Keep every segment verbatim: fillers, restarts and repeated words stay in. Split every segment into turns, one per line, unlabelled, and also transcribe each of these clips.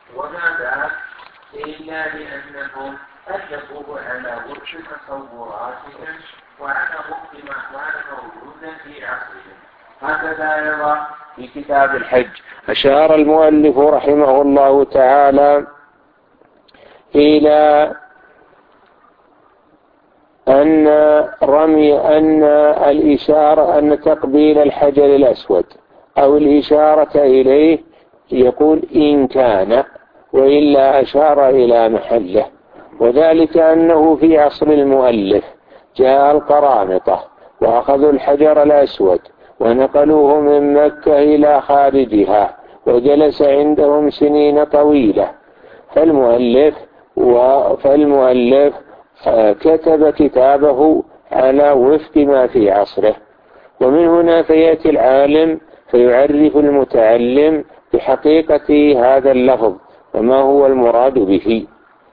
وما ذاك إلا لأنهم ألفوه على وفق تصوراتهم وعلى وفق ما كان موجودا في عصرهم. هكذا أيضا في كتاب الحج أشار المؤلف رحمه الله تعالى إلى أن رمي أن الإشارة أن تقبيل الحجر الأسود أو الإشارة إليه يقول إن كان، وإلا أشار إلى محله، وذلك أنه في عصر المؤلف جاء القرامطة وأخذوا الحجر الأسود ونقلوه من مكة إلى خارجها وجلس عندهم سنين طويلة، فالمؤلف فالمؤلف كتب كتابه على وفق ما في عصره. ومن هنا فيأتي العالم فيعرف المتعلم بحقيقة هذا اللفظ وما هو المراد به.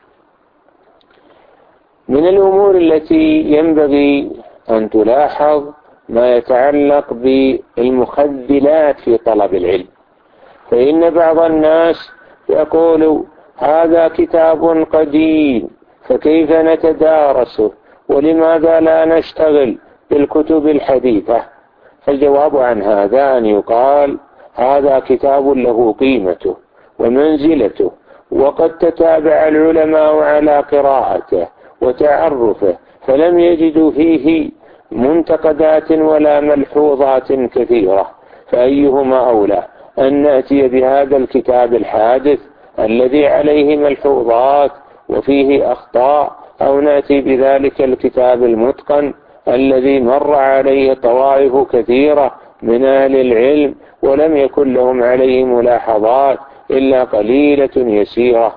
من الأمور التي ينبغي أن تلاحظ ما يتعلق بالمخذلات في طلب العلم، فإن بعض الناس يقول هذا كتاب قديم فكيف نتدارسه ولماذا لا نشتغل بالكتب الحديثة؟ فالجواب عن هذا أن يقال هذا كتاب له قيمته ومنزلته، وقد تتابع العلماء على قراءته وتعرفه فلم يجدوا فيه منتقدات ولا ملحوظات كثيرة، فأيهما أولى أن نأتي بهذا الكتاب الحادث الذي عليه ملحوظات وفيه أخطاء، أو نأتي بذلك الكتاب المتقن الذي مر عليه طوائف كثيرة من أهل العلم ولم يكن لهم عليه ملاحظات إلا قليلة يسيرة.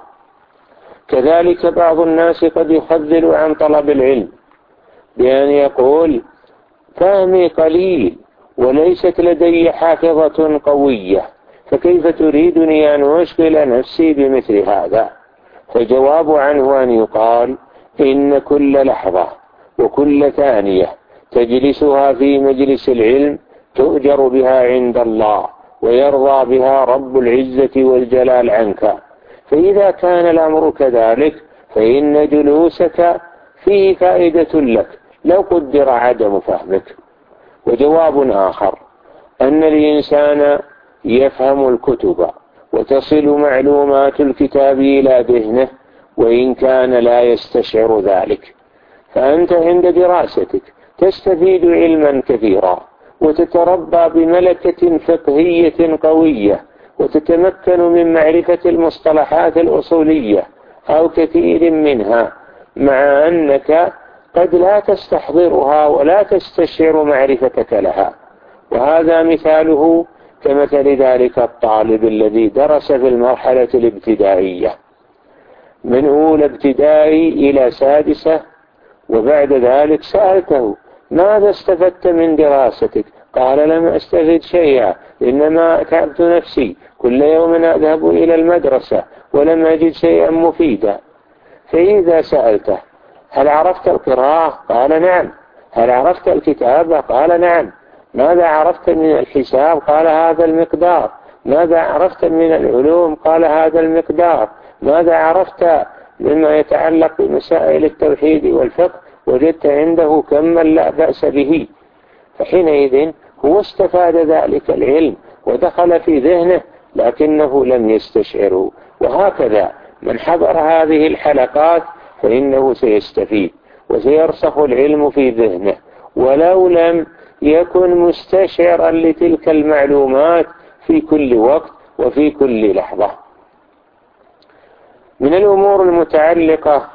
كذلك بعض الناس قد يخذل عن طلب العلم بأن يقول فهمي قليل وليست لدي حافظة قوية، فكيف تريدني أن أشغل نفسي بمثل هذا؟ فالجواب عنه أن يقال إن كل لحظة وكل ثانية تجلسها في مجلس العلم تؤجر بها عند الله ويرضى بها رب العزة والجلال عنك، فإذا كان الأمر كذلك فإن جلوسك فيه فائدة لك لو قدر عدم فهمك. وجواب آخر أن الإنسان يفهم الكتب وتصل معلومات الكتاب إلى ذهنه وإن كان لا يستشعر ذلك، فأنت عند دراستك تستفيد علما كثيرا وتتربى بملكة فقهية قوية وتتمكن من معرفة المصطلحات الأصولية أو كثير منها، مع أنك قد لا تستحضرها ولا تستشعر معرفتك لها. وهذا مثاله كمثل ذلك الطالب الذي درس في المرحلة الابتدائية من أولى ابتدائي إلى سادسة، وبعد ذلك سألته ماذا استفدت من دراستك؟ قال لم أستفد شيئا، إنما تعبت نفسي، كل يوم أذهب إلى المدرسة ولم أجد شيئا مفيدا. فإذا سألته هل عرفت القراءة؟ قال نعم. هل عرفت الكتابة؟ قال نعم. ماذا عرفت من الحساب؟ قال هذا المقدار. ماذا عرفت من العلوم؟ قال هذا المقدار. ماذا عرفت مما يتعلق بمسائل التوحيد والفقه؟ وجدت عنده كما لا بأس به. فحينئذ هو استفاد ذلك العلم ودخل في ذهنه لكنه لم يستشعره. وهكذا من حضر هذه الحلقات فإنه سيستفيد وسيرسخ العلم في ذهنه ولو لم يكن مستشعرا لتلك المعلومات في كل وقت وفي كل لحظة. من الأمور المتعلقة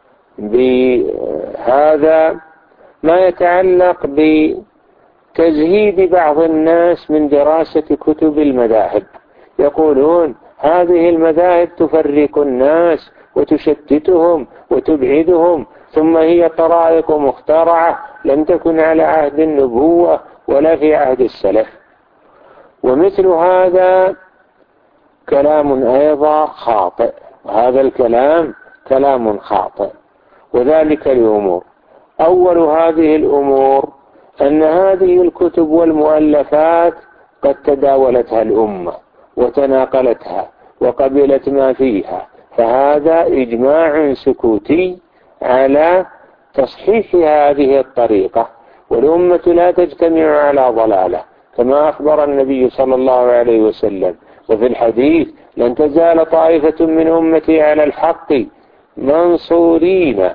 بهذا ما يتعلق بتزهيد بعض الناس من دراسة كتب المذاهب، يقولون هذه المذاهب تفرق الناس وتشتتهم وتبعدهم، ثم هي طرائق مخترعة لم تكن على عهد النبوة ولا في عهد السلف. ومثل هذا كلام أيضا خاطئ، وهذا الكلام كلام خاطئ، وذلك لأمور. أول هذه الأمور أن هذه الكتب والمؤلفات قد تداولتها الأمة وتناقلتها وقبلت ما فيها، فهذا إجماع سكوتي على تصحيح هذه الطريقة، والأمة لا تجتمع على ضلالة كما أخبر النبي صلى الله عليه وسلم. وفي الحديث: لن تزال طائفة من أمتي على الحق منصورين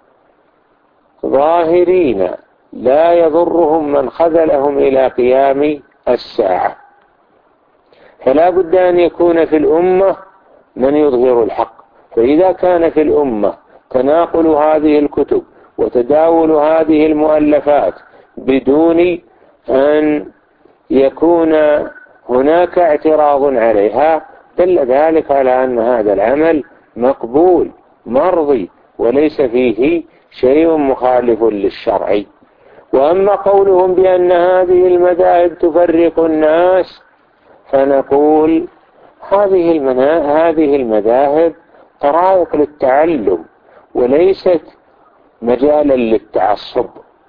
ظاهرين لا يضرهم من خذلهم إلى قيام الساعة. فلا بد أن يكون في الأمة من يظهر الحق. فإذا كان في الأمة تناقل هذه الكتب وتداول هذه المؤلفات بدون أن يكون هناك اعتراض عليها، دل ذلك على أن هذا العمل مقبول مرضي وليس فيه شيء مخالف للشرع. وأما قولهم بأن هذه المذاهب تفرق الناس، فنقول هذه هذه المذاهب طرائق للتعلم وليست مجالا للتعصب.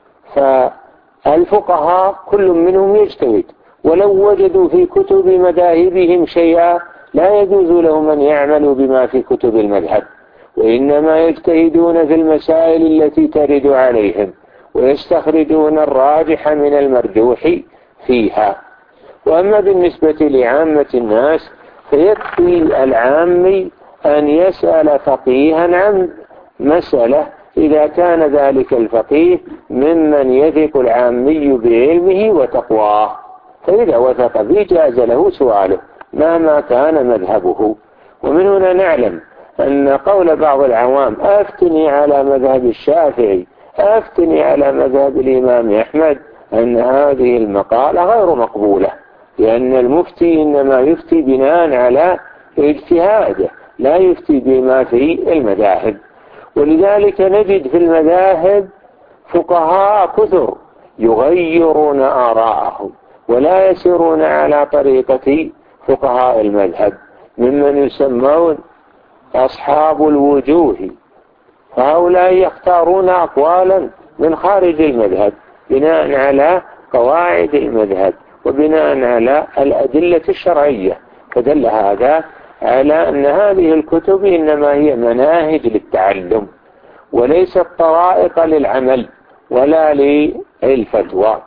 فالفقهاء كل منهم يجتهد، ولو وجدوا في كتب مذاهبهم شيئا لا يجوز لهم أن يعملوا بما في كتب المذهب، وإنما يجتهدون في المسائل التي ترد عليهم ويستخرجون الراجح من المرجوح فيها. وأما بالنسبة لعامة الناس فيكفي العامي أن يسأل فقيها عن مسألة إذا كان ذلك الفقيه ممن يثق العامي بعلمه وتقواه، فإذا وثق به جاز له سؤاله مهما كان مذهبه. ومن هنا نعلم أن قول بعض العوام: أفتني على مذهب الشافعي، أفتني على مذهب الإمام أحمد، أن هذه المقالة غير مقبولة، لأن المفتي إنما يفتي بناء على اجتهاده لا يفتي بما في المذاهب. ولذلك نجد في المذاهب فقهاء كثر يغيرون آراءهم ولا يسيرون على طريقة فقهاء المذهب، ممن يسمون أصحاب الوجوه، فهؤلاء يختارون أقوالا من خارج المذهب بناء على قواعد المذهب وبناء على الأدلة الشرعية. فدل هذا على أن هذه الكتب إنما هي مناهج للتعلم وليست طرائق للعمل ولا للفتوى.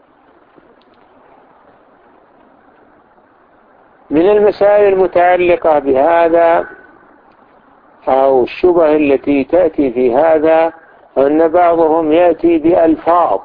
من المسائل المتعلقة بهذا أو الشبه التي تأتي في هذا أن بعضهم يأتي بألفاظ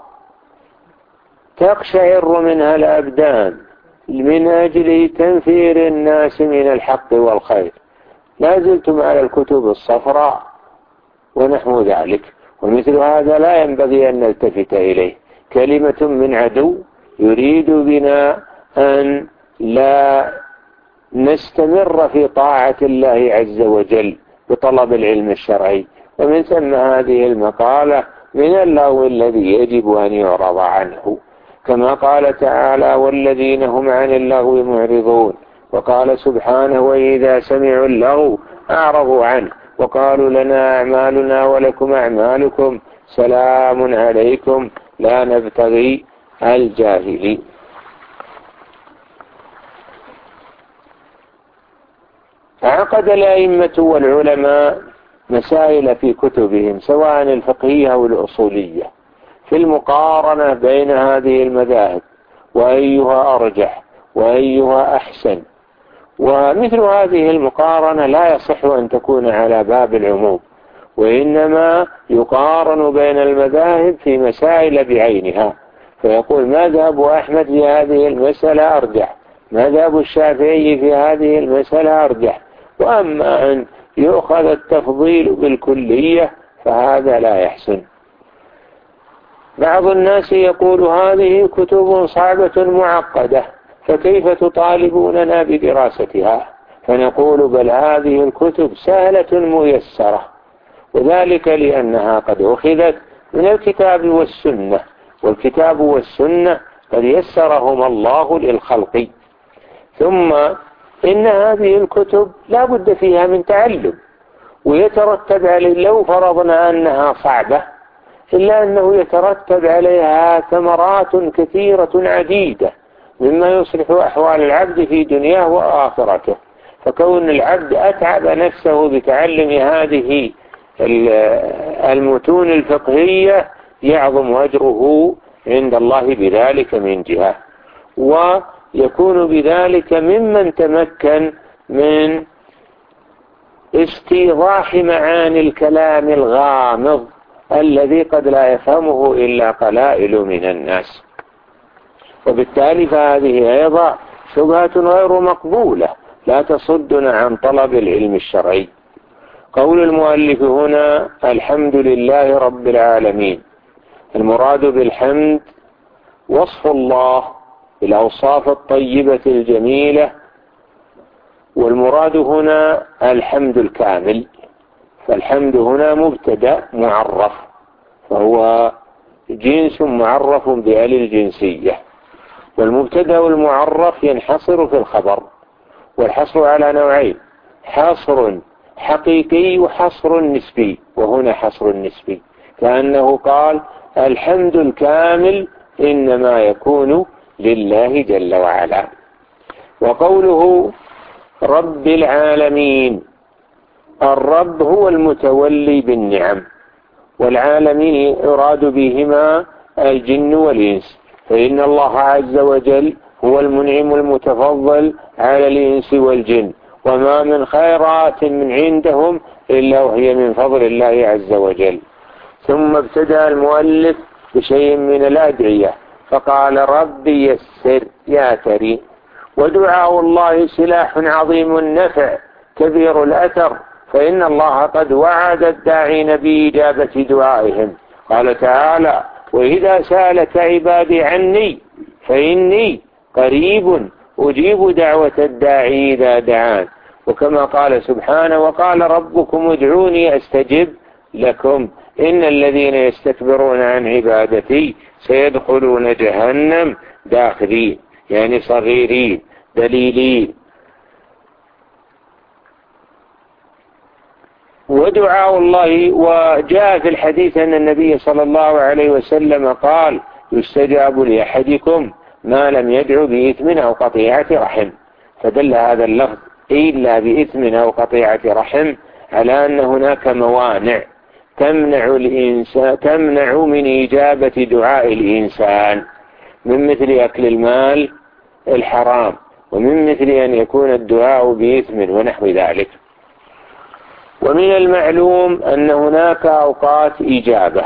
تقشعر منها الأبدان من أجل تنفير الناس من الحق والخير. لا زلتم على الكتب الصفراء ونحو ذلك، ومثل هذا لا ينبغي أن نلتفت إليه. كلمة من عدو يريد بنا أن لا نستمر في طاعة الله عز وجل بطلب العلم الشرعي، ومن ثم هذه المقالة من اللغو الذي يجب أن يعرض عنه، كما قال تعالى: والذين هم عن اللغو معرضون. وقال سبحانه: وإذا سمعوا اللغو أعرضوا عنه وقالوا لنا أعمالنا ولكم أعمالكم سلام عليكم لا نبتغي الجاهلين. عقد الأئمة والعلماء مسائل في كتبهم سواء الفقهية أو الأصولية في المقارنة بين هذه المذاهب وأيها أرجح وأيها أحسن. ومثل هذه المقارنة لا يصح أن تكون على باب العموم، وإنما يقارن بين المذاهب في مسائل بعينها، فيقول مذهب أحمد في هذه المسألة أرجح، مذهب الشافعي في هذه المسألة أرجح. وأما أن يؤخذ التفضيل بالكلية فهذا لا يحسن. بعض الناس يقول: هذه كتب صعبة معقدة فكيف تطالبوننا بدراستها؟ فنقول: بل هذه الكتب سهلة ميسرة، وذلك لأنها قد أخذت من الكتاب والسنة، والكتاب والسنة قد يسرهما الله للخلق. ثم إن هذه الكتب لا بد فيها من تعلم، ويترتب عليه لو فرضنا أنها صعبة إلا أنه يترتب عليها ثمرات كثيرة عديدة مما يصلح أحوال العبد في دنياه وآخرته. فكون العبد أتعب نفسه بتعلم هذه المتون الفقهية يعظم أجره عند الله بذلك من جهة، ويكون بذلك ممن تمكن من استيضاح معاني الكلام الغامض الذي قد لا يفهمه إلا قلائل من الناس. وبالتالي فهذه أيضا شبهة غير مقبولة لا تصدنا عن طلب العلم الشرعي. قول المؤلف هنا الحمد لله رب العالمين، المراد بالحمد وصف الله بالأوصاف الطيبة الجميلة، والمراد هنا الحمد الكامل. فالحمد هنا مبتدأ معرف، فهو جنس معرف بآل الجنسية، والمبتدأ المعرف ينحصر في الخبر، والحصر على نوعين: حصر حقيقي وحصر نسبي، وهنا حصر نسبي، كأنه قال الحمد الكامل إنما يكون لله جل وعلا. وقوله رب العالمين، الرب هو المتولي بالنعم، والعالمين يراد بهما الجن والإنس، فإن الله عز وجل هو المنعم المتفضل على الإنس والجن، وما من خيرات من عندهم إلا وهي من فضل الله عز وجل. ثم ابتدأ المؤلف بشيء من الأدعية فقال رب يسر يا كريم. ودعاء الله سلاح عظيم النفع كبير الأثر، فإن الله قد وعد الداعين بإجابة دعائهم. قال تعالى وإذا سألك عبادي عني فإني قريب أجيب دعوة الداعي إذا دعان. وكما قال سبحانه وقال ربكم ادعوني أستجب لكم إن الذين يستكبرون عن عبادتي سيدخلون جهنم داخلين، يعني صغيرين دليلين. ودعاء الله، وجاء في الحديث أن النبي صلى الله عليه وسلم قال يستجاب لأحدكم ما لم يدعو بإثم أو قطيعة رحم، فدل هذا اللفظ إلا بإثم أو قطيعة رحم على أن هناك موانع تمنع الإنسان تمنع من إجابة دعاء الإنسان، من مثل أكل المال الحرام، ومن مثل أن يكون الدعاء بإثم ونحو ذلك. ومن المعلوم أن هناك أوقات إجابة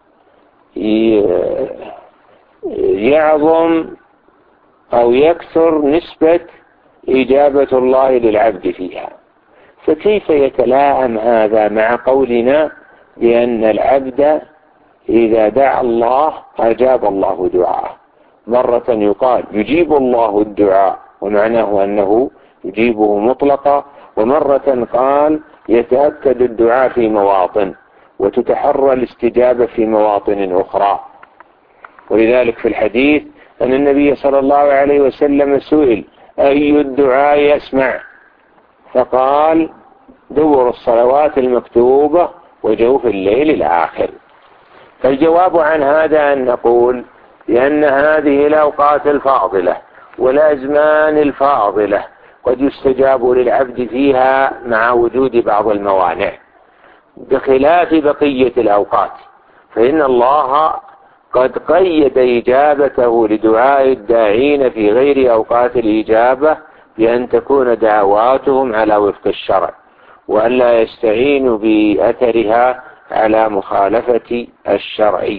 يعظم أو يكثر نسبة إجابة الله للعبد فيها، فكيف يتلائم هذا مع قولنا بأن العبد إذا دعا الله أجاب الله دعاءه؟ مرة يقال يجيب الله الدعاء ومعناه أنه يجيبه مطلقا، ومرة قال يتأكد الدعاء في مواطن وتتحرى الاستجابة في مواطن أخرى. ولذلك في الحديث أن النبي صلى الله عليه وسلم سئل أي الدعاء يسمع، فقال دبر الصلوات المكتوبة وجوف الليل الآخر. فالجواب عن هذا أن نقول بأن هذه الأوقات الفاضلة والأزمان الفاضلة قد يستجاب للعبد فيها مع وجود بعض الموانع، بخلاف بقية الأوقات، فإن الله قد قيد إجابته لدعاء الداعين في غير أوقات الإجابة بأن تكون دعواتهم على وفق الشرع، وألا يستعينوا بأثرها على مخالفة الشرع.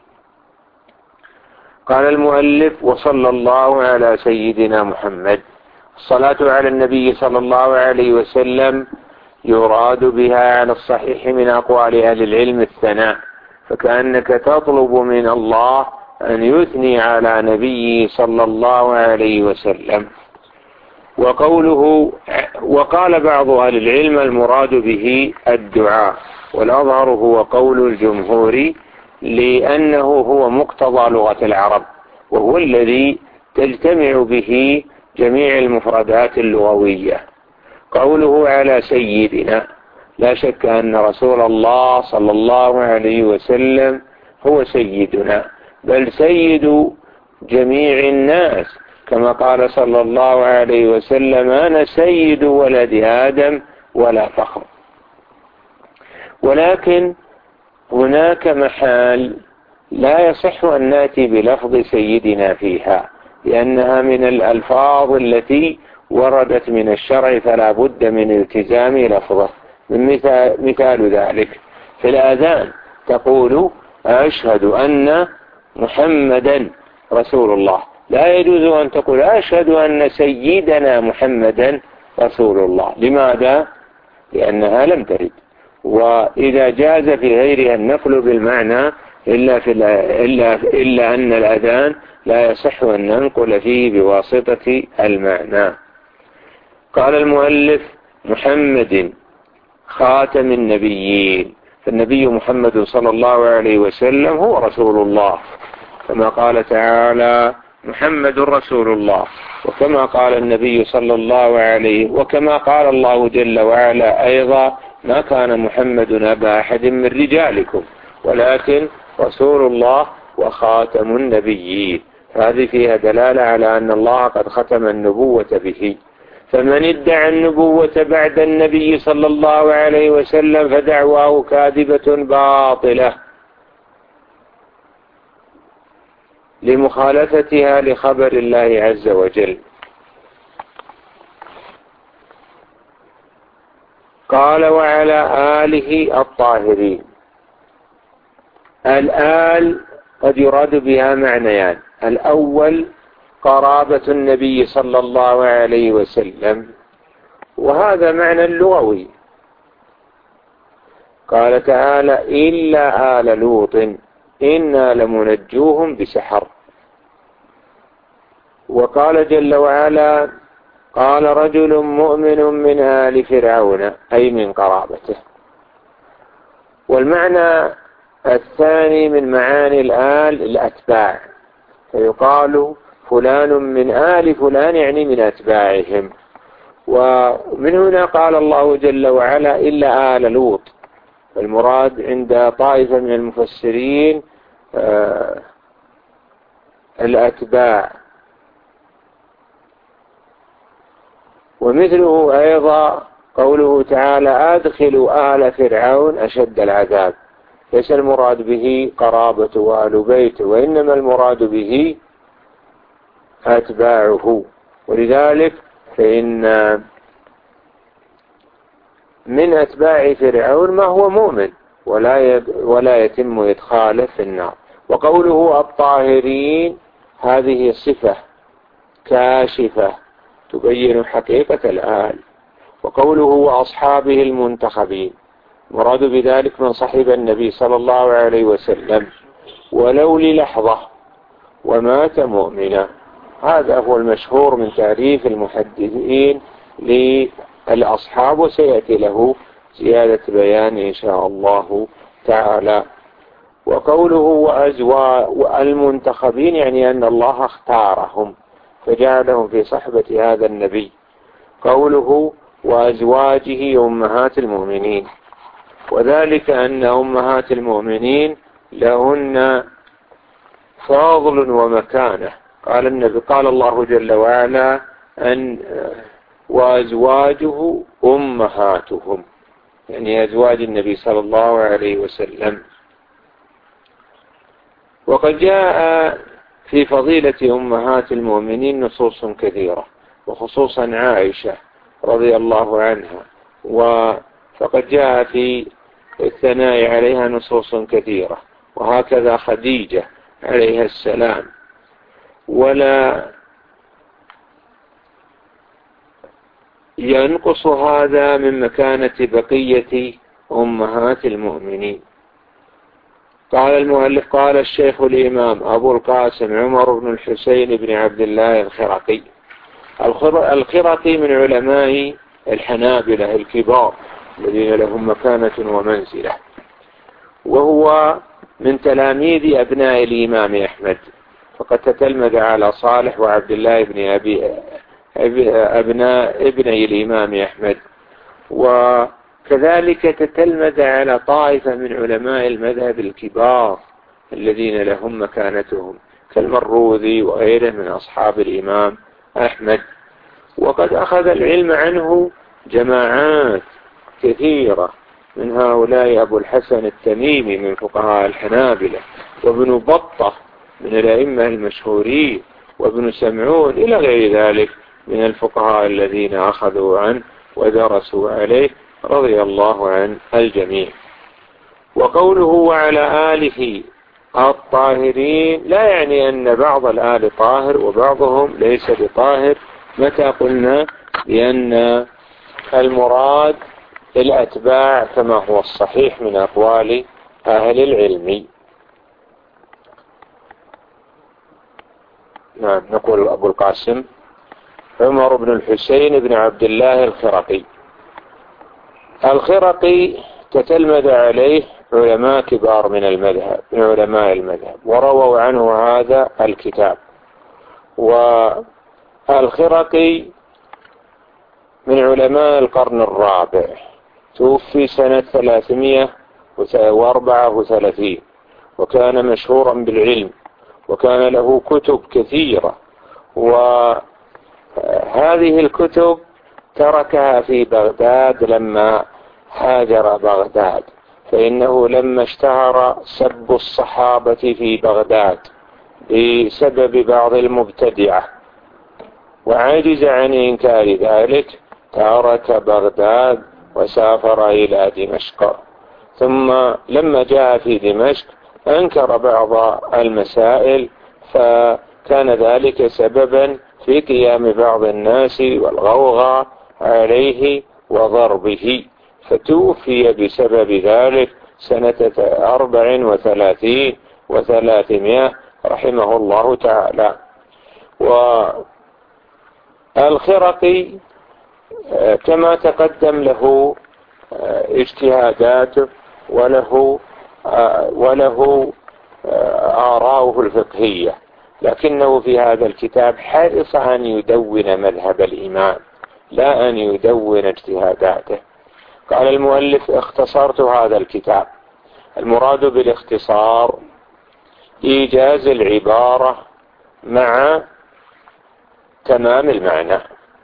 قال المؤلف وصلى الله على سيدنا محمد. الصلاة على النبي صلى الله عليه وسلم يراد بها على الصحيح من أقوال أهل العلم الثناء، فكأنك تطلب من الله أن يثني على نبيه صلى الله عليه وسلم. وقوله وقال بعض أهل العلم المراد به الدعاء، والأظهر هو قول الجمهور لأنه هو مقتضى لغة العرب، وهو الذي تجتمع به جميع المفردات اللغوية. قوله على سيدنا، لا شك أن رسول الله صلى الله عليه وسلم هو سيدنا، بل سيد جميع الناس، كما قال صلى الله عليه وسلم: أنا سيد ولد آدم ولا فخر. ولكن هناك محال لا يصح أن نأتي بلفظ سيدنا فيها، لأنها من الألفاظ التي وردت من الشرع فلا بد من التزام لفظه. من مثال, مثال ذلك في الآذان تقول: أشهد أن محمدا رسول الله. لا يجوز أن تقول: أشهد أن سيدنا محمدا رسول الله. لماذا؟ لأنها لم ترد. وإذا جاز في غيرها النقل بالمعنى إلا, في إلا, إلا أن الأذان لا يصح أن ننقل فيه بواسطة المعنى. قال المؤلف: محمد خاتم النبيين، فالنبي محمد صلى الله عليه وسلم هو رسول الله، كما قال تعالى: محمد رسول الله. وكما قال النبي صلى الله عليه وكما قال الله جل وعلا أيضا: ما كان محمد أبا أحد من رجالكم ولكن رسول الله وخاتم النبيين. هذه فيها دلالة على أن الله قد ختم النبوة به. فمن ادعى النبوة بعد النبي صلى الله عليه وسلم فدعواه كاذبة باطلة لمخالفتها لخبر الله عز وجل. قال: وعلى آله الطاهرين. الآل قد يراد بها معنيان: الأول قرابة النبي صلى الله عليه وسلم، وهذا معنى لغوي. قال تعالى: إلا آل لوط إنا لمنجوهم بسحر. وقال جل وعلا: قال رجل مؤمن من آل فرعون، أي من قرابته. والمعنى الثاني من معاني الآل الأتباع، فيقال فلان من آل فلان، يعني من أتباعهم. ومن هنا قال الله جل وعلا: إلا آل لوط. المراد عند طائفة من المفسرين آه الأتباع. ومثله أيضا قوله تعالى: أدخلوا آل فرعون أشد العذاب. ليس المراد به قرابة وآل بيت، وإنما المراد به أتباعه. ولذلك فإن من أتباع فرعون ما هو مؤمن ولا ولا يتم إدخاله في النار. وقوله الطاهرين هذه صفة كاشفة تبين حقيقة الآل. وقوله وأصحابه المنتخبين، مراد بذلك من صحب النبي صلى الله عليه وسلم ولو للحظة ومات مؤمنا. هذا هو المشهور من تعريف المحدثين للأصحاب، وسيأتي له زيادة بيان إن شاء الله تعالى. وقوله وأزواج المنتخبين يعني أن الله اختارهم فجعلهم في صحبة هذا النبي. قوله وأزواجه أمهات المؤمنين، وذلك أن أمهات المؤمنين لهن فاضل ومكانة. قال النبي قال الله جل وعلا أن وأزواجه أمهاتهم، يعني أزواج النبي صلى الله عليه وسلم. وقد جاء في فضيلة أمهات المؤمنين نصوص كثيرة، وخصوصا عائشة رضي الله عنها، وقد جاء في الثناء عليها نصوص كثيرة، وهكذا خديجة عليها السلام. ولا ينقص هذا من مكانة بقية أمهات المؤمنين. قال المؤلف قال الشيخ الإمام أبو القاسم عمر بن الحسين بن عبد الله الخرقي. الخرقي من علماء الحنابلة الكبار الذين لهم مكانة ومنزلة، وهو من تلاميذ أبناء الإمام أحمد، فقد تتلمذ على صالح وعبد الله بن أبي أبناء ابني الإمام أحمد، وكذلك تتلمذ على طائفة من علماء المذهب الكبار الذين لهم مكانتهم كالمروذي وغيره من أصحاب الإمام أحمد. وقد أخذ العلم عنه جماعات كثيرة، من هؤلاء أبو الحسن التميمي من فقهاء الحنابلة، وابن بطة من الأئمة المشهورين، وابن سمعون إلى غير ذلك من الفقهاء الذين أخذوا عنه ودرسوا عليه رضي الله عن الجميع. وقوله وعلى آله الطاهرين لا يعني أن بعض الآل طاهر وبعضهم ليس بطاهر، متى قلنا بأن المراد الأتباع كما هو الصحيح من أقوال أهل العلم. نعم. نقول أبو القاسم عمر بن الحسين بن عبد الله الخرقي. الخرقي تتلمذ عليه علماء كبار من المذهب من علماء المذهب ورووا عنه هذا الكتاب. والخرقي من علماء القرن الرابع، توفي سنة ثلاثمائة وأربعة وثلاثين، وكان مشهورا بالعلم، وكان له كتب كثيرة، وهذه الكتب تركها في بغداد لما هاجر بغداد، فإنه لما اشتهر سب الصحابة في بغداد بسبب بعض المبتدعة وعجز عن إنكار ذلك ترك بغداد وسافر إلى دمشق. ثم لما جاء في دمشق أنكر بعض المسائل، فكان ذلك سببا في قيام بعض الناس والغوغاء عليه وضربه، فتوفي بسبب ذلك سنة أربع وثلاثين وثلاثمائة رحمه الله تعالى. والخرقي كما تقدم له اجتهادات وله وله آراؤه الفقهية، لكنه في هذا الكتاب حرص أن يدون مذهب الإمام لا أن يدون اجتهاداته. قال المؤلف اختصرت هذا الكتاب. المراد بالاختصار إيجاز العبارة مع تمام المعنى،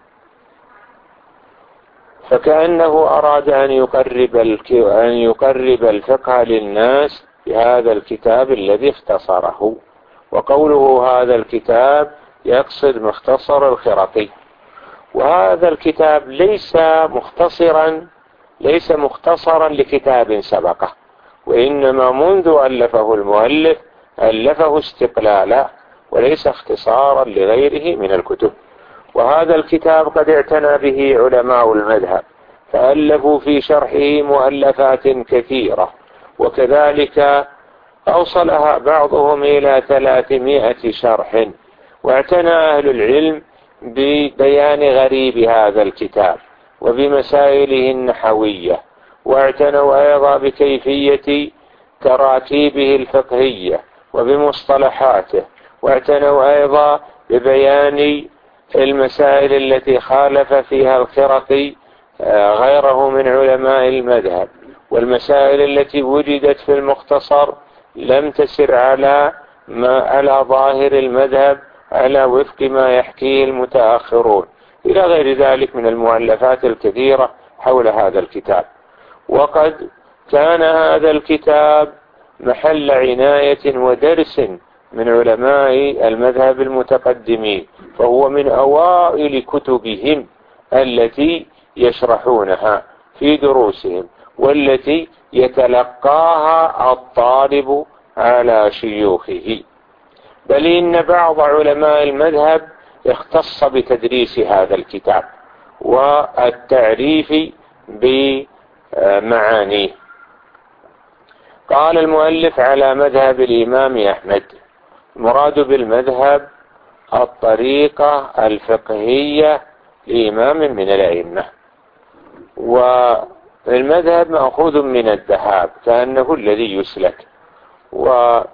فكأنه أراد أن يقرب أن يقرب الفقه للناس بهذا الكتاب الذي اختصره. وقوله هذا الكتاب يقصد مختصر الخرقي. وهذا الكتاب ليس مختصرا ليس مختصرا لكتاب سبقه، وإنما منذ ألفه المؤلف ألفه استقلالا وليس اختصارا لغيره من الكتب. وهذا الكتاب قد اعتنى به علماء المذهب فألفوا في شرحه مؤلفات كثيرة، وكذلك أوصلها بعضهم إلى ثلاثمائة شرح. واعتنى أهل العلم ببيان غريب هذا الكتاب وبمسائله النحوية، واعتنوا أيضا بكيفية تراكيبه الفقهية وبمصطلحاته، واعتنوا أيضا ببيان المسائل التي خالف فيها الخرقي غيره من علماء المذهب، والمسائل التي وجدت في المختصر لم تسر على ما على ظاهر المذهب على وفق ما يحكيه المتأخرون، إلى غير ذلك من المؤلفات الكثيرة حول هذا الكتاب. وقد كان هذا الكتاب محل عناية ودرس من علماء المذهب المتقدمين، فهو من أوائل كتبهم التي يشرحونها في دروسهم والتي يتلقاها الطالب على شيوخه. بل إن بعض علماء المذهب اختص بتدريس هذا الكتاب والتعريف بمعانيه. قال المؤلف على مذهب الإمام أحمد. المراد بالمذهب الطريقة الفقهية لإمام من الأئمة، والمذهب مأخوذ من الذهاب كأنه الذي يسلك. ومذاهب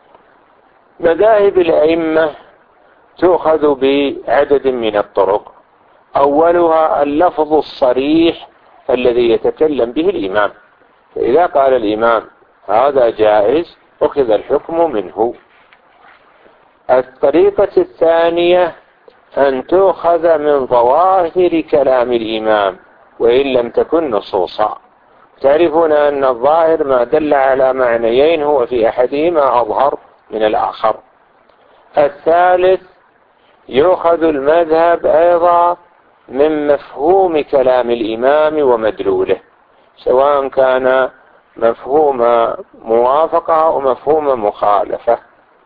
الأئمة تؤخذ بعدد من الطرق، أولها اللفظ الصريح الذي يتكلم به الإمام، فإذا قال الإمام هذا جائز أخذ الحكم منه. الطريقة الثانية أن تؤخذ من ظواهر كلام الإمام وإن لم تكن نصوصا. تعرفون أن الظاهر ما دل على معنيين هو في أحدهما أظهر من الآخر. الثالث يؤخذ المذهب أيضا من مفهوم كلام الإمام ومدلوله، سواء كان مفهوم موافقة أو مفهوم مخالفة.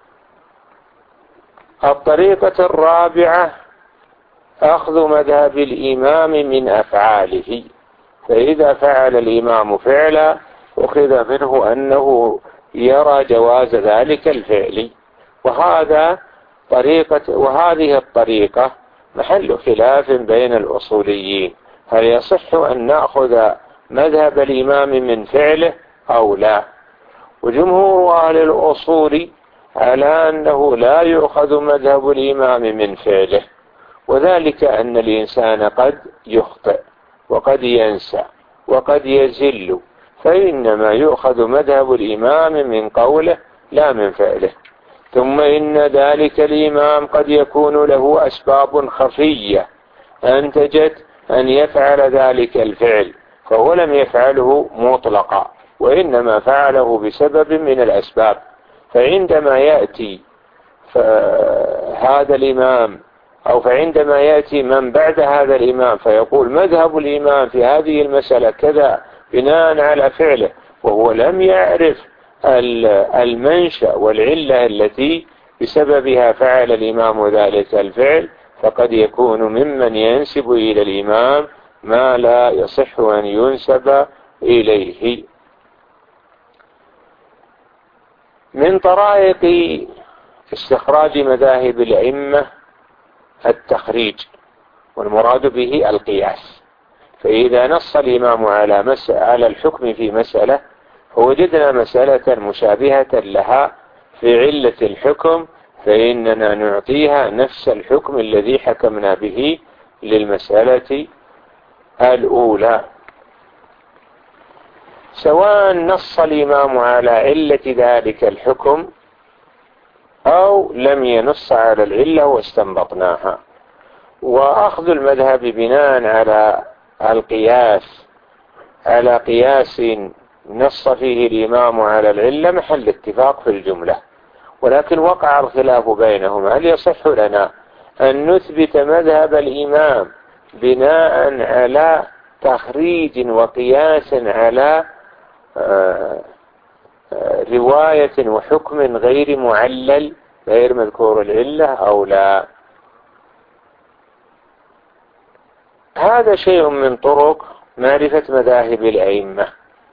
الطريقة الرابعة أخذ مذهب الإمام من أفعاله، فإذا فعل الإمام فعلا أخذ منه أنه يرى جواز ذلك الفعل. وهذا طريقة وهذه الطريقة محل خلاف بين الأصوليين، هل يصح أن نأخذ مذهب الإمام من فعله أو لا؟ وجمهور أهل الأصول على أنه لا يؤخذ مذهب الإمام من فعله، وذلك أن الإنسان قد يخطئ وقد ينسى وقد يزل، فإنما يؤخذ مذهب الإمام من قوله لا من فعله. ثم إن ذلك الإمام قد يكون له أسباب خفية أنتجت أن يفعل ذلك الفعل، فهو لم يفعله مطلقا وإنما فعله بسبب من الأسباب. فعندما يأتي هذا الإمام أو فعندما يأتي من بعد هذا الإمام فيقول مذهب الإمام في هذه المسألة كذا بناء على فعله، وهو لم يعرف المنشأ والعلة التي بسببها فعل الإمام ذلك الفعل، فقد يكون ممن ينسب إلى الإمام ما لا يصح أن ينسب إليه. من طرائق استخراج مذاهب الأئمة التخريج، والمراد به القياس. فإذا نص الإمام على مسألة على الحكم في مسألة فوجدنا مسألة مشابهة لها في علة الحكم، فإننا نعطيها نفس الحكم الذي حكمنا به للمسألة الأولى، سواء نص الإمام على علة ذلك الحكم أو لم ينص على العلة واستنبطناها. وأخذ المذهب بناء على القياس على قياس نص فيه الإمام على العلة محل اتفاق في الجملة، ولكن وقع الخلاف بينهم هل يصح لنا أن نثبت مذهب الإمام بناء على تخريج وقياس على رواية وحكم غير معلل غير مذكور العلة أو لا؟ هذا شيء من طرق معرفة مذاهب الأئمة.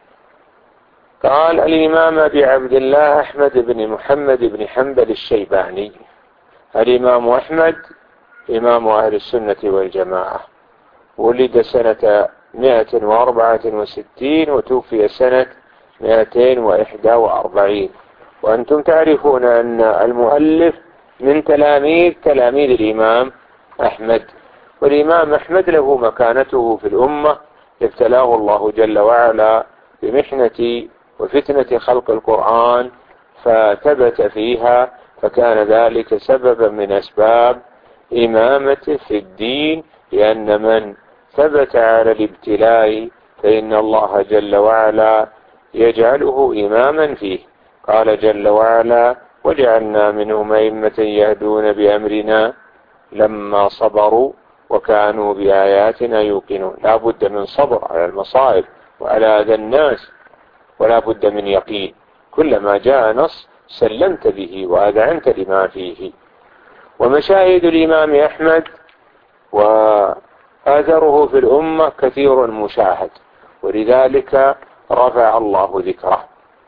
قال الإمام أبي عبد الله أحمد بن محمد بن حنبل الشيباني. الإمام أحمد إمام أهل السنة والجماعة، ولد سنة مئة وأربعة وستين وتوفي سنة مئتين وإحدى وأربعين. وأنتم تعرفون أن المؤلف من تلاميذ تلاميذ الإمام أحمد، والإمام أحمد له مكانته في الأمة، ابتلاه الله جل وعلا بمحنة وفتنة خلق القرآن فثبت فيها، فكان ذلك سببا من أسباب إمامته في الدين، لأن من ثبت على الابتلاء فإن الله جل وعلا يجعله إماما فيه. قال جل وعلا وجعلنا منهم أئمة يهدون بأمرنا لما صبروا وكانوا بآياتنا يوقنون. لا بد من صبر على المصائب وعلى أذى الناس، ولا بد من يقين. كلما جاء نص سلمت به وأذعنت لما فيه. ومشاهد الإمام أحمد وآثره في الأمة كثير مشاهد، ولذلك رفع الله ذكره.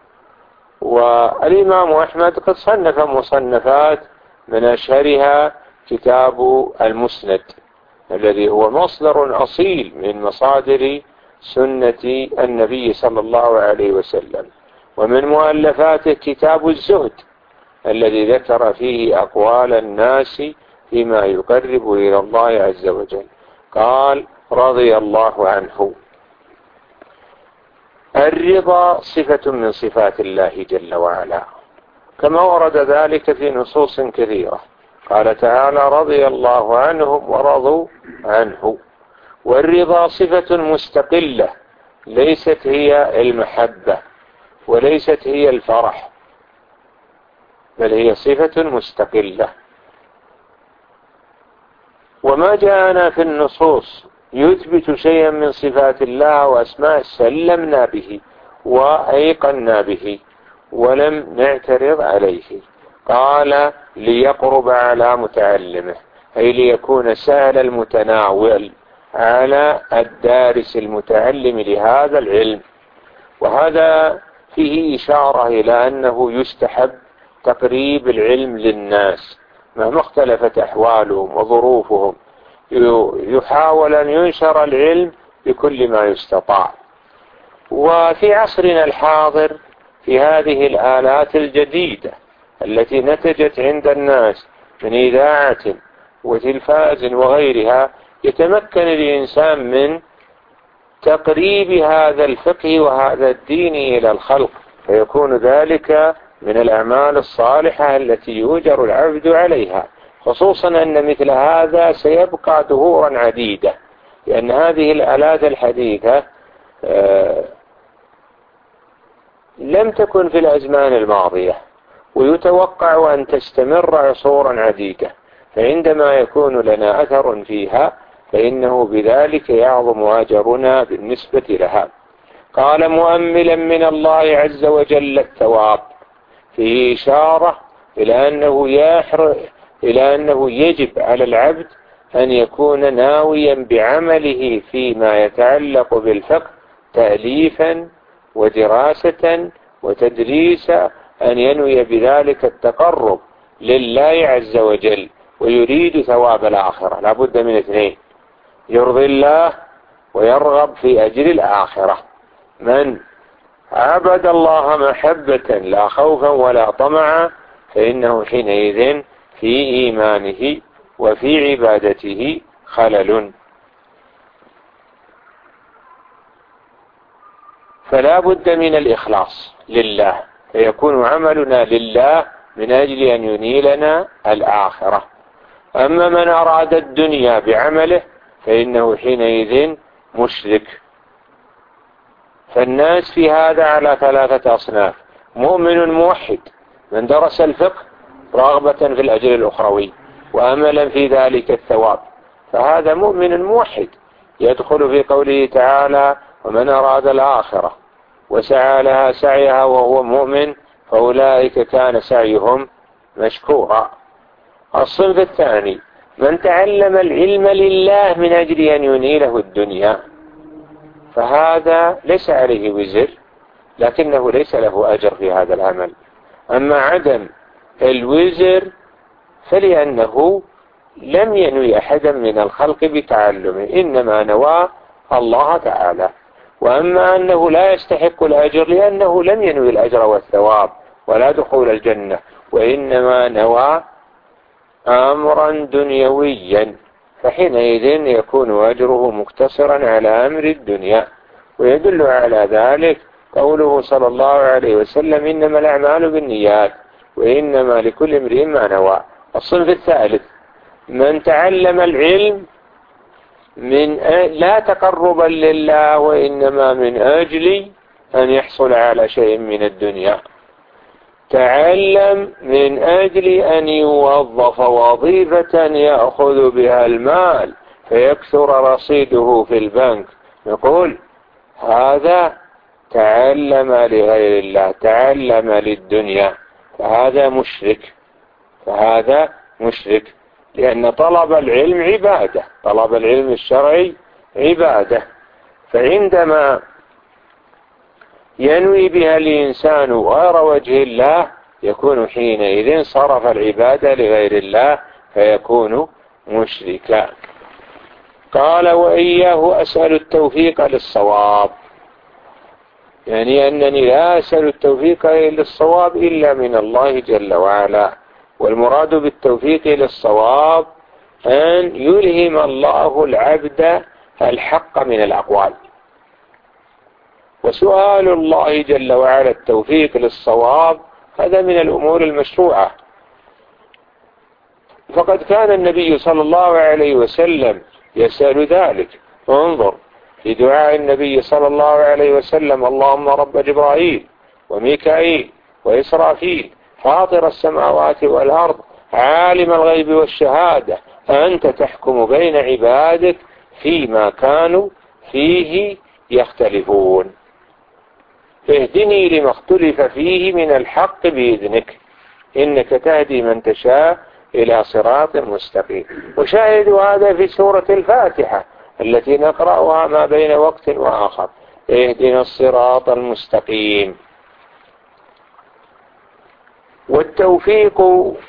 والإمام أحمد قد صنف مصنفات من أشهرها كتاب المسند الذي هو مصدر أصيل من مصادر سنة النبي صلى الله عليه وسلم. ومن مؤلفاته كتاب الزهد الذي ذكر فيه أقوال الناس فيما يقرب إلى الله عز وجل. قال رضي الله عنه. الرضا صفة من صفات الله جل وعلا. كما ورد ذلك في نصوص كثيرة. قال تعالى: رضي الله عنهم ورضوا عنه. والرضا صفة مستقلة، ليست هي المحبة وليست هي الفرح، بل هي صفة مستقلة. وما جاءنا في النصوص يثبت شيئا من صفات الله وأسماء سلمنا به وأيقنا به ولم نعترض عليه. قال: ليقرب على متعلمه، أي ليكون سهل المتناول على الدارس المتعلم لهذا العلم. وهذا فيه إشارة إلى أنه يستحب تقريب العلم للناس مهما اختلفت أحوالهم وظروفهم، يحاول أن ينشر العلم بكل ما يستطاع. وفي عصرنا الحاضر في هذه الآلات الجديدة التي نتجت عند الناس من إذاعة وتلفاز وغيرها، يتمكن الإنسان من تقريب هذا الفقه وهذا الدين إلى الخلق، فيكون ذلك من الأعمال الصالحة التي يؤجر العبد عليها، خصوصا أن مثل هذا سيبقى دهورا عديدة، لأن هذه الآلات الحديثة لم تكن في الأزمان الماضية، ويتوقع أن تستمر عصورا عديدة، فعندما يكون لنا أثر فيها فإنه بذلك يعظم أجرنا بالنسبة لها. قال: مؤملا من الله عز وجل الثواب، فيه إشارة إلى أنه يحر إلى أنه يجب على العبد أن يكون ناويا بعمله فيما يتعلق بالفقه تأليفا ودراسة وتدريسا، أن ينوي بذلك التقرب لله عز وجل ويريد ثواب الآخرة. لا بد من اثنين: يرضي الله ويرغب في أجر الآخرة. من عبد الله محبة لا خوفا ولا طمعا فإنه حينئذ في إيمانه وفي عبادته خلل. فلا بد من الإخلاص لله، فيكون عملنا لله من أجل أن ينيلنا الآخرة. أما من أراد الدنيا بعمله فإنه حينئذ مشرك. فالناس في هذا على ثلاثة أصناف: مؤمن موحد من درس الفقه رغبة في الأجر الأخروي وأملا في ذلك الثواب، فهذا مؤمن موحد يدخل في قوله تعالى: ومن أراد الآخرة وسعى لها سعيها وهو مؤمن فأولئك كان سعيهم مشكورا. الصنف الثاني: من تعلم العلم لله من أجل أن ينيله الدنيا، فهذا ليس عليه وزر، لكنه ليس له أجر في هذا العمل. أما عدم الوزر فلأنه لم ينوي أحدا من الخلق بتعلمه، إنما نوى الله تعالى. وأما أنه لا يستحق الأجر لأنه لم ينوي الأجر والثواب ولا دخول الجنة، وإنما نوى أمرا دنيويا، فحينئذ يكون أجره مقتصرا على أمر الدنيا. ويدل على ذلك قوله صلى الله عليه وسلم: إنما الأعمال بالنيات وإنما لكل امرئ ما نوى. الصنف الثالث: من تعلم العلم من لا تقربا لله وإنما من أجل أن يحصل على شيء من الدنيا. تعلم من أجل أن يوظف وظيفة يأخذ بها المال فيكثر رصيده في البنك، نقول هذا تعلم لغير الله، تعلم للدنيا، فهذا مشرك، فهذا مشرك لأن طلب العلم عبادة، طلب العلم الشرعي عبادة. فعندما ينوي بها الإنسان غير وجه الله يكون حينئذ صرف العبادة لغير الله فيكون مشركا. قال: وإياه أسأل التوفيق للصواب، يعني أنني لا أسأل التوفيق للصواب إلا من الله جل وعلا. والمراد بالتوفيق للصواب أن يلهم الله العبد الحق من الأقوال. وسؤال الله جل وعلا التوفيق للصواب هذا من الأمور المشروعة. فقد كان النبي صلى الله عليه وسلم يسأل ذلك. انظر في دعاء النبي صلى الله عليه وسلم: اللهم رب جبرائيل وميكائيل وإسرافيل فاطر السماوات والأرض عالم الغيب والشهادة أنت تحكم بين عبادك فيما كانوا فيه يختلفون اهدني لما اختلف فيه من الحق بإذنك إنك تهدي من تشاء إلى صراط مستقيم. وشاهد هذا في سورة الفاتحة التي نقرأها ما بين وقت وآخر: اهدنا الصراط المستقيم. والتوفيق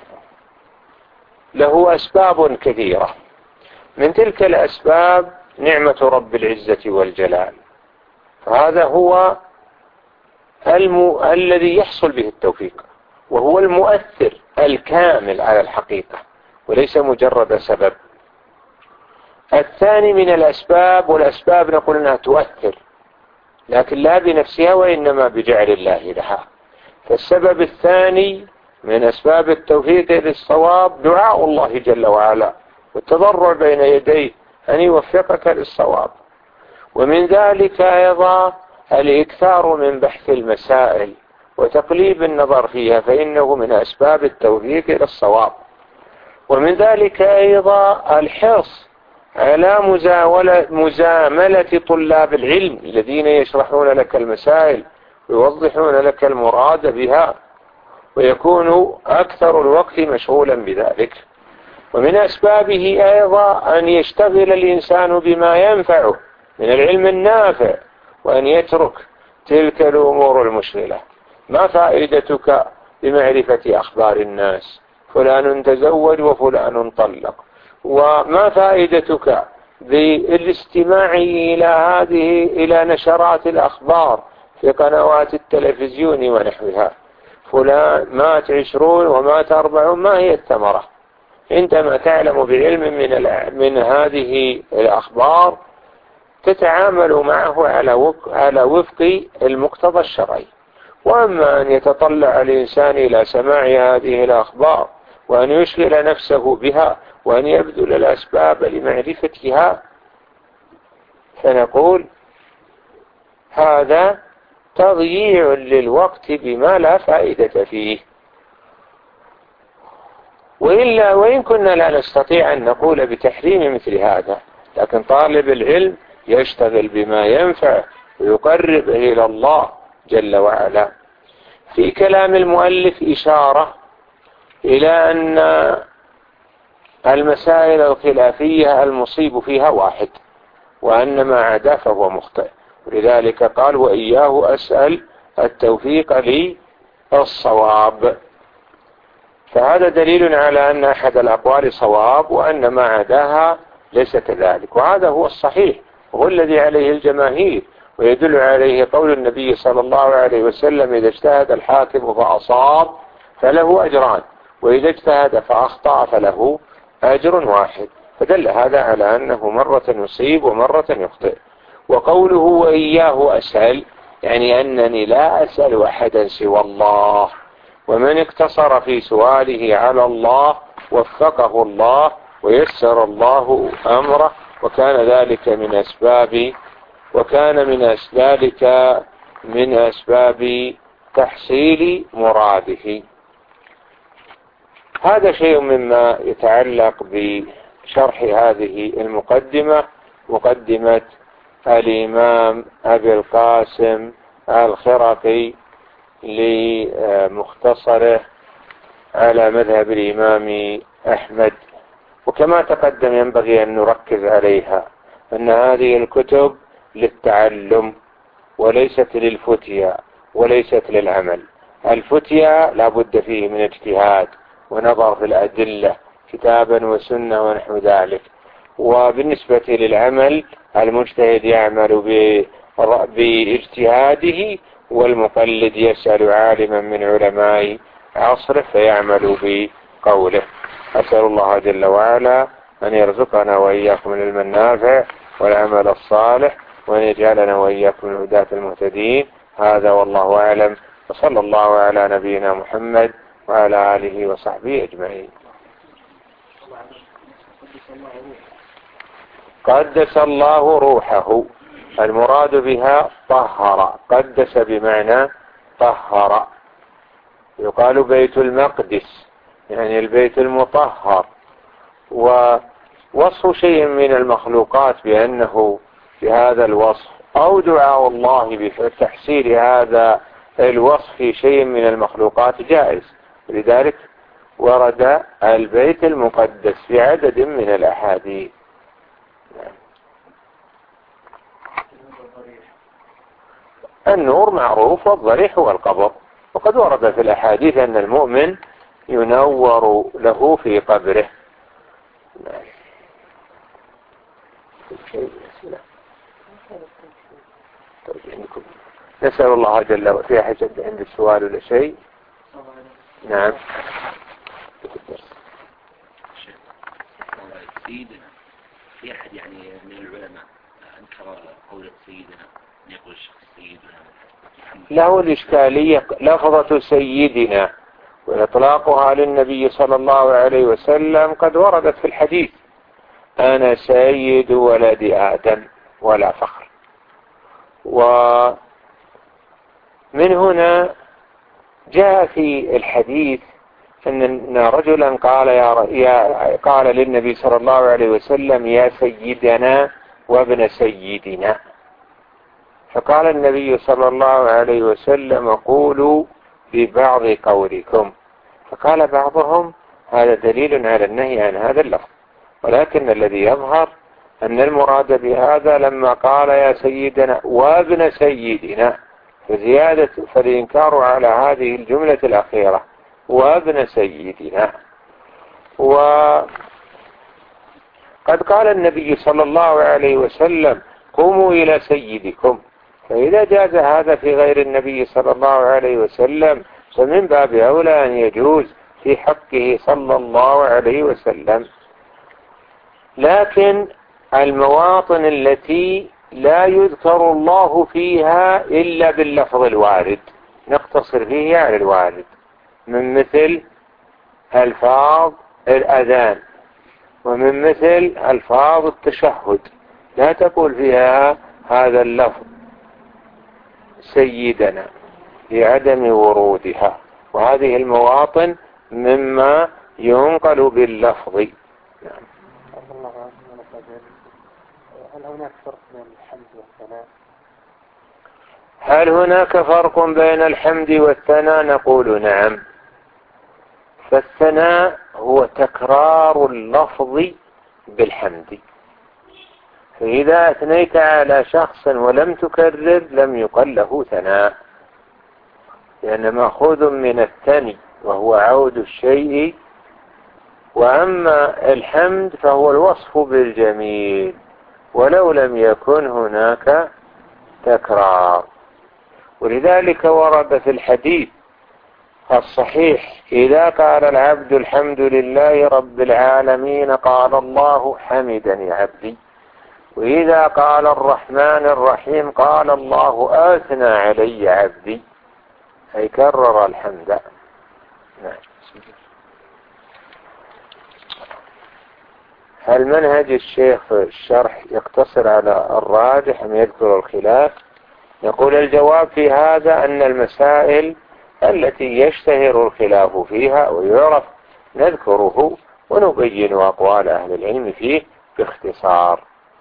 له أسباب كثيرة، من تلك الأسباب نعمة رب العزة والجلال، هذا هو الم... الذي يحصل به التوفيق، وهو المؤثر الكامل على الحقيقة وليس مجرد سبب. الثاني من الأسباب، والأسباب نقول أنها تؤثر لكن لا بنفسها وإنما بجعل الله لها. فالسبب الثاني من أسباب التوفيق للصواب دعاء الله جل وعلا والتضرع بين يديه أن يوفقك للصواب. ومن ذلك أيضا الإكثار من بحث المسائل وتقليب النظر فيها فإنه من أسباب التوفيق للصواب. ومن ذلك أيضا الحرص على مزاملة طلاب العلم الذين يشرحون لك المسائل ويوضحون لك المراد بها ويكون أكثر الوقت مشغولا بذلك. ومن أسبابه أيضا أن يشتغل الإنسان بما ينفعه من العلم النافع وأن يترك تلك الأمور المشغلة. ما فائدتك بمعرفة أخبار الناس؟ فلان تزوج وفلان طلق. وما فائدتك بالاستماع إلى هذه إلى نشرات الأخبار في قنوات التلفزيون ونحوها؟ فلان مات عشرون ومات أربعون، ما هي الثمرة؟ عندما تعلم بعلم من من هذه الأخبار تتعامل معه على على وفق المقتضى الشرعي. وأما أن يتطلع الإنسان إلى سماع هذه الأخبار وأن يشغل نفسه بها وأن يبذل الأسباب لمعرفتها فنقول هذا تضييع للوقت بما لا فائدة فيه. وإلا وإن كنا لا نستطيع أن نقول بتحريم مثل هذا، لكن طالب العلم يشتغل بما ينفع ويقرب إلى الله جل وعلا. في كلام المؤلف إشارة إلى أن المسائل الخلافية المصيب فيها واحد وأن ما عدا فهو مخطئ، ولذلك قال وإياه أسأل التوفيق لي الصواب. فهذا دليل على أن أحد الأقوال صواب وأن ما عداها ليس كذلك، وهذا هو الصحيح وهو الذي عليه الجماهير، ويدل عليه قول النبي صلى الله عليه وسلم إذا اجتهد الحاكم فأصاب فله أجران وإذا اجتهد فأخطأ فله أجر واحد. فدل هذا على أنه مرة يصيب ومرة يخطئ. وقوله وإياه أسأل يعني أنني لا أسأل أحدا سوى الله، ومن اقتصر في سؤاله على الله وفقه الله ويسر الله أمره، وكان ذلك من أسباب وكان من ذلك من أسباب تحصيل مراده. هذا شيء مما يتعلق بشرح هذه المقدمة، مقدمة الإمام أبي القاسم الخرقي لمختصره على مذهب الإمام أحمد. وكما تقدم ينبغي أن نركز عليها أن هذه الكتب للتعلم وليست للفتيا وليست للعمل. الفتيا لا بد فيه من اجتهاد ونظر في الأدلة كتابا وسنة ونحو ذلك، وبالنسبة للعمل المجتهد يعمل باجتهاده والمقلد يسأل عالما من علماء عصره فيعمل بقوله. أسأل الله جل وعلا أن يرزقنا وإياكم العلم النافع والعمل الصالح وأن يجعلنا وإياكم من هداة المهتدين. هذا والله أعلم، وصلى الله على نبينا محمد وعلى آله وصحبه أجمعين. قدس الله روحه، المراد بها طهر، قدس بمعنى طهر. يقال بيت المقدس يعني البيت المطهر. ووصف شيء من المخلوقات بأنه بهذا الوصف أو دعاء الله بتحصيل هذا الوصف في شيء من المخلوقات جائز، لذلك ورد البيت المقدس في عدد من الأحاديث. النور معروف، والضريح هو القبر، وقد ورد في الأحاديث أن المؤمن ينور له في قبره. نسأل الله جل وعلا. في أحد عند السؤال ولا شيء؟ نعم.
سيدنا في أحد يعني من العلماء أنكر قول سيدنا يقول الشخص سيدنا؟
له الإشكالية لفظة سيدنا وإطلاقها للنبي صلى الله عليه وسلم قد وردت في الحديث: أنا سيد ولد آدم ولا فخر. ومن هنا جاء في الحديث أن رجلا قال يا قال للنبي صلى الله عليه وسلم: يا سيدنا وابن سيدنا. فقال النبي صلى الله عليه وسلم: قولوا ببعض قولكم. فقال بعضهم: هذا دليل على النهي عن هذا اللفظ، ولكن الذي يظهر أن المراد بهذا لما قال يا سيدنا وابن سيدنا فزيادة فالإنكار على هذه الجملة الأخيرة وابن سيدنا. وقد قال النبي صلى الله عليه وسلم: قوموا إلى سيدكم. فإذا جاز هذا في غير النبي صلى الله عليه وسلم فمن باب أولى أن يجوز في حقه صلى الله عليه وسلم. لكن المواطن التي لا يذكر الله فيها إلا باللفظ الوارد نقتصر فيه على الوارد، من مثل ألفاظ الأذان ومن مثل ألفاظ التشهد لا تقول فيها هذا اللفظ سيدنا لعدم ورودها، وهذه المواطن مما ينقل باللفظ. نعم.
هل هناك فرق بين الحمد والثناء؟
هل هناك فرق بين الحمد والثناء؟ نقول نعم. فالثناء هو تكرار اللفظ بالحمد، فإذا أثنيت على شخص ولم تكرر لم يقل له ثناء، لأن مأخوذ من الثني وهو عود الشيء. وأما الحمد فهو الوصف بالجميل ولو لم يكن هناك تكرار. ولذلك ورد في الحديث الصحيح: إذا قال العبد الحمد لله رب العالمين قال الله حمدني عبدي، وإذا قال الرحمن الرحيم قال الله أثنى علي عبدي، أي كرر الحمد. نعم. هل منهج الشيخ في الشرح يقتصر على الراجح أم يذكر الخلاف؟ يقول الجواب في هذا أن المسائل التي يشتهر الخلاف فيها ويعرف نذكره ونبين أقوال أهل العلم فيه باختصار.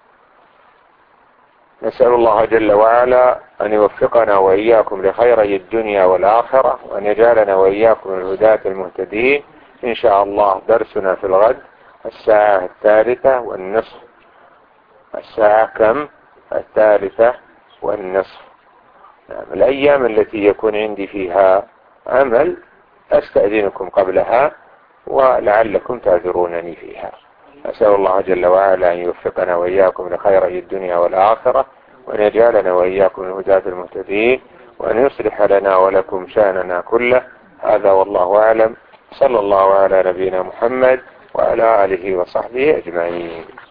نسأل الله جل وعلا أن يوفقنا وإياكم لخيري الدنيا والآخرة، وأن يجعلنا وإياكم الهداة المهتدين. إن شاء الله درسنا في الغد الساعة الثالثة والنصف. الساعة كم؟ الثالثة والنصف. نعم. الأيام التي يكون عندي فيها عمل أستأذنكم قبلها ولعلكم تعذرونني فيها. أسأل الله جل وعلا أن يوفقنا وإياكم لخيري الدنيا والآخرة، وأن يجعلنا وإياكم الهداة المهتدين، وأن يصلح لنا ولكم شأننا كله. هذا والله أعلم. صلى الله على نبينا محمد وعلى آله وصحبه أجمعين.